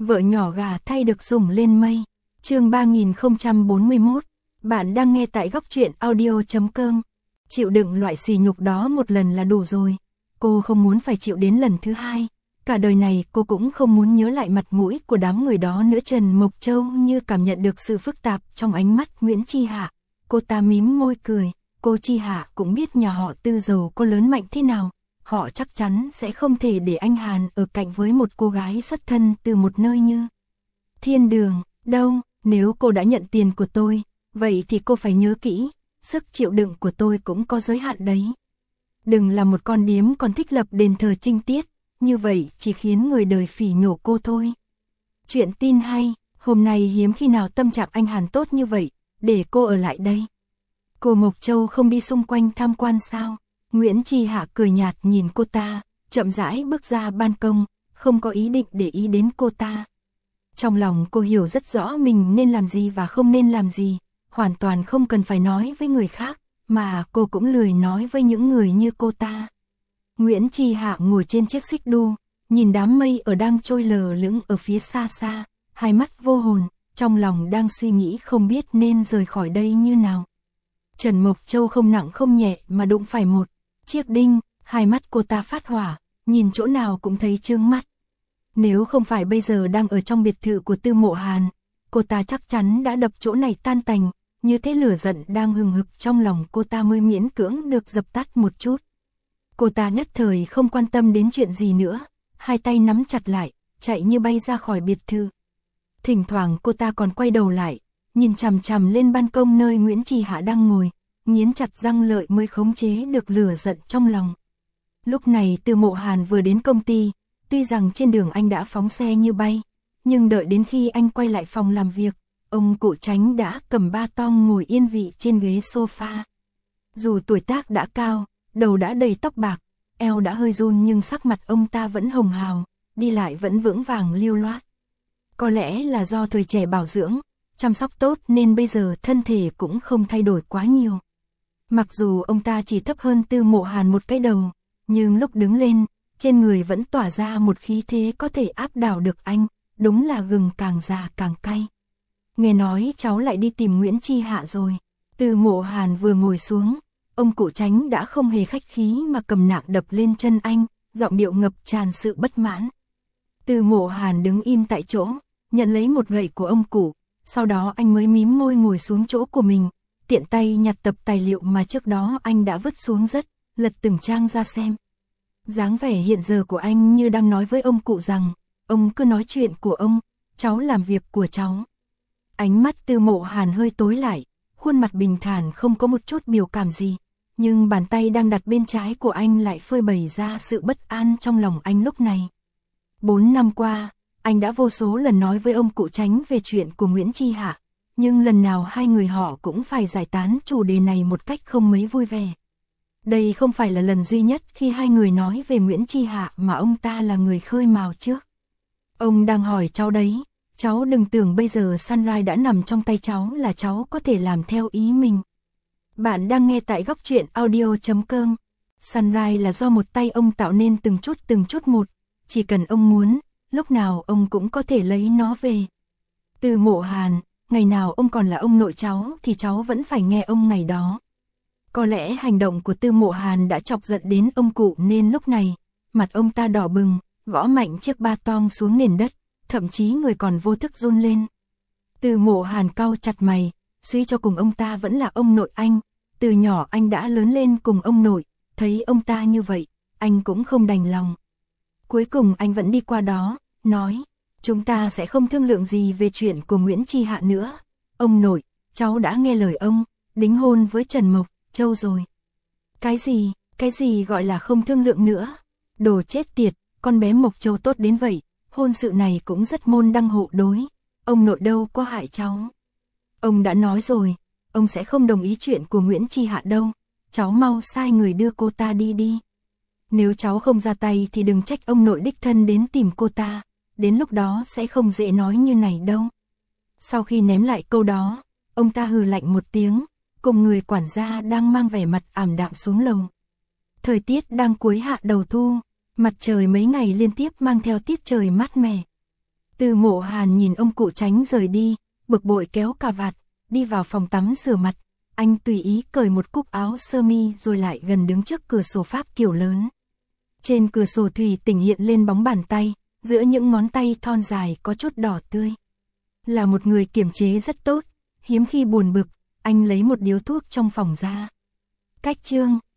Vợ nhỏ gà thay được sủng lên mây. Chương 3041. Bạn đang nghe tại góc truyện audio.com. Chịu đựng loại sỉ nhục đó một lần là đủ rồi. Cô không muốn phải chịu đến lần thứ hai. Cả đời này cô cũng không muốn nhớ lại mặt mũi của đám người đó nữa. Trần Mộc Châu như cảm nhận được sự phức tạp trong ánh mắt Nguyễn Chi Hạ. Cô ta mím môi cười. Cô Chi Hạ cũng biết nhà họ Tư giàu có lớn mạnh thế nào. Họ chắc chắn sẽ không thể để anh Hàn ở cạnh với một cô gái xuất thân từ một nơi như thiên đường. Đâu, nếu cô đã nhận tiền của tôi, vậy thì cô phải nhớ kỹ, sức chịu đựng của tôi cũng có giới hạn đấy. Đừng là một con điếm còn thích lập đền thờ trinh tiết, như vậy chỉ khiến người đời phỉ nhổ cô thôi. Chuyện tin hay, hôm nay hiếm khi nào tâm trạng anh Hàn tốt như vậy, để cô ở lại đây. Cô Mộc Châu không đi xung quanh tham quan sao? Nguyễn Chi Hạ cười nhạt nhìn cô ta, chậm rãi bước ra ban công, không có ý định để ý đến cô ta. Trong lòng cô hiểu rất rõ mình nên làm gì và không nên làm gì, hoàn toàn không cần phải nói với người khác, mà cô cũng lười nói với những người như cô ta. Nguyễn Chi Hạ ngồi trên chiếc xích đu, nhìn đám mây ở đang trôi lờ lững ở phía xa xa, hai mắt vô hồn, trong lòng đang suy nghĩ không biết nên rời khỏi đây như nào. Trần Mộc Châu không nặng không nhẹ mà đụng phải một chiếc đinh, hai mắt cô ta phát hỏa, nhìn chỗ nào cũng thấy chướng mắt. Nếu không phải bây giờ đang ở trong biệt thự của Tư Mộ Hàn, cô ta chắc chắn đã đập chỗ này tan tành, như thế lửa giận đang hừng hực trong lòng cô ta mới miễn cưỡng được dập tắt một chút. Cô ta nhất thời không quan tâm đến chuyện gì nữa, hai tay nắm chặt lại, chạy như bay ra khỏi biệt thự. Thỉnh thoảng cô ta còn quay đầu lại, nhìn chằm chằm lên ban công nơi Nguyễn Chi Hạ đang ngồi, nghiến chặt răng lợi mới khống chế được lửa giận trong lòng. Lúc này Tư Mộ Hàn vừa đến công ty, tuy rằng trên đường anh đã phóng xe như bay, nhưng đợi đến khi anh quay lại phòng làm việc, ông cụ Chánh đã cầm ba tong ngồi yên vị trên ghế sofa. Dù tuổi tác đã cao, đầu đã đầy tóc bạc, eo đã hơi run nhưng sắc mặt ông ta vẫn hồng hào, đi lại vẫn vững vàng lưu loát. Có lẽ là do thời trẻ bảo dưỡng, chăm sóc tốt nên bây giờ thân thể cũng không thay đổi quá nhiều. Mặc dù ông ta chỉ thấp hơn Tư Mộ Hàn một cái đầu, nhưng lúc đứng lên, trên người vẫn tỏa ra một khí thế có thể áp đảo được anh, đúng là gừng càng già càng cay. Nghe nói cháu lại đi tìm Nguyễn Chi Hạ rồi. Tư Mộ Hàn vừa ngồi xuống, ông cụ Chánh đã không hề khách khí mà cầm nạng đập lên chân anh, giọng điệu ngập tràn sự bất mãn. Tư Mộ Hàn đứng im tại chỗ, nhận lấy một gậy của ông cụ, sau đó anh mới mím môi ngồi xuống chỗ của mình, tiện tay nhặt tập tài liệu mà trước đó anh đã vứt xuống đất, lật từng trang ra xem. Dáng vẻ hiện giờ của anh như đang nói với ông cụ rằng, ông cứ nói chuyện của ông, cháu làm việc của cháu. Ánh mắt Tư Mộ Hàn hơi tối lại, khuôn mặt bình thản không có một chút biểu cảm gì, nhưng bàn tay đang đặt bên trái của anh lại phơi bày ra sự bất an trong lòng anh lúc này. 4 năm qua, anh đã vô số lần nói với ông cụ Chánh về chuyện của Nguyễn Chi Hạ, nhưng lần nào hai người họ cũng phải giải tán chủ đề này một cách không mấy vui vẻ. Đây không phải là lần duy nhất khi hai người nói về Nguyễn Chi Hạ mà ông ta là người khơi mào trước. Ông đang hỏi cháu đấy, cháu đừng tưởng bây giờ Sunrise đã nằm trong tay cháu là cháu có thể làm theo ý mình. Bạn đang nghe tại góc truyện audio.com. Sunrise là do một tay ông tạo nên từng chút một, chỉ cần ông muốn, lúc nào ông cũng có thể lấy nó về. Tư Mộ Hàn, ngày nào ông còn là ông nội cháu thì cháu vẫn phải nghe ông ngày đó. Có lẽ hành động của Tư Mộ Hàn đã chọc giận đến ông cụ nên lúc này, mặt ông ta đỏ bừng, gõ mạnh chiếc ba tong xuống nền đất, thậm chí người còn vô thức run lên. Tư Mộ Hàn cau chặt mày, suy cho cùng ông ta vẫn là ông nội anh, từ nhỏ anh đã lớn lên cùng ông nội, thấy ông ta như vậy, anh cũng không đành lòng. Cuối cùng anh vẫn đi qua đó, nói, chúng ta sẽ không thương lượng gì về chuyện của Nguyễn Chi Hạ nữa. Ông nội, cháu đã nghe lời ông, đính hôn với Trần Mộc Châu rồi. Cái gì gọi là không thương lượng nữa? Đồ chết tiệt, con bé Mộc Châu tốt đến vậy, hôn sự này cũng rất môn đăng hộ đối. Ông nội đâu có hại cháu. Ông đã nói rồi, ông sẽ không đồng ý chuyện của Nguyễn Chi Hạ đâu. Cháu mau sai người đưa cô ta đi. Nếu cháu không ra tay thì đừng trách ông nội đích thân đến tìm cô ta. Đến lúc đó sẽ không dễ nói như này đâu. Sau khi ném lại câu đó, ông ta hừ lạnh một tiếng, cùng người quản gia đang mang vẻ mặt ảm đạm xuống lầu. Thời tiết đang cuối hạ đầu thu, mặt trời mấy ngày liên tiếp mang theo tiết trời mát mẻ. Từ Mộ Hàn nhìn ông cụ Tránh rời đi, bực bội kéo cà vạt, đi vào phòng tắm rửa mặt. Anh tùy ý cởi một cúc áo sơ mi rồi lại gần đứng trước cửa sổ Pháp kiểu lớn. Trên cửa sổ thủy tinh hiện lên bóng bàn tay, giữa những ngón tay thon dài có chút đỏ tươi. Là một người kiềm chế rất tốt, hiếm khi buồn bực, anh lấy một điếu thuốc trong phòng ra. Cách chương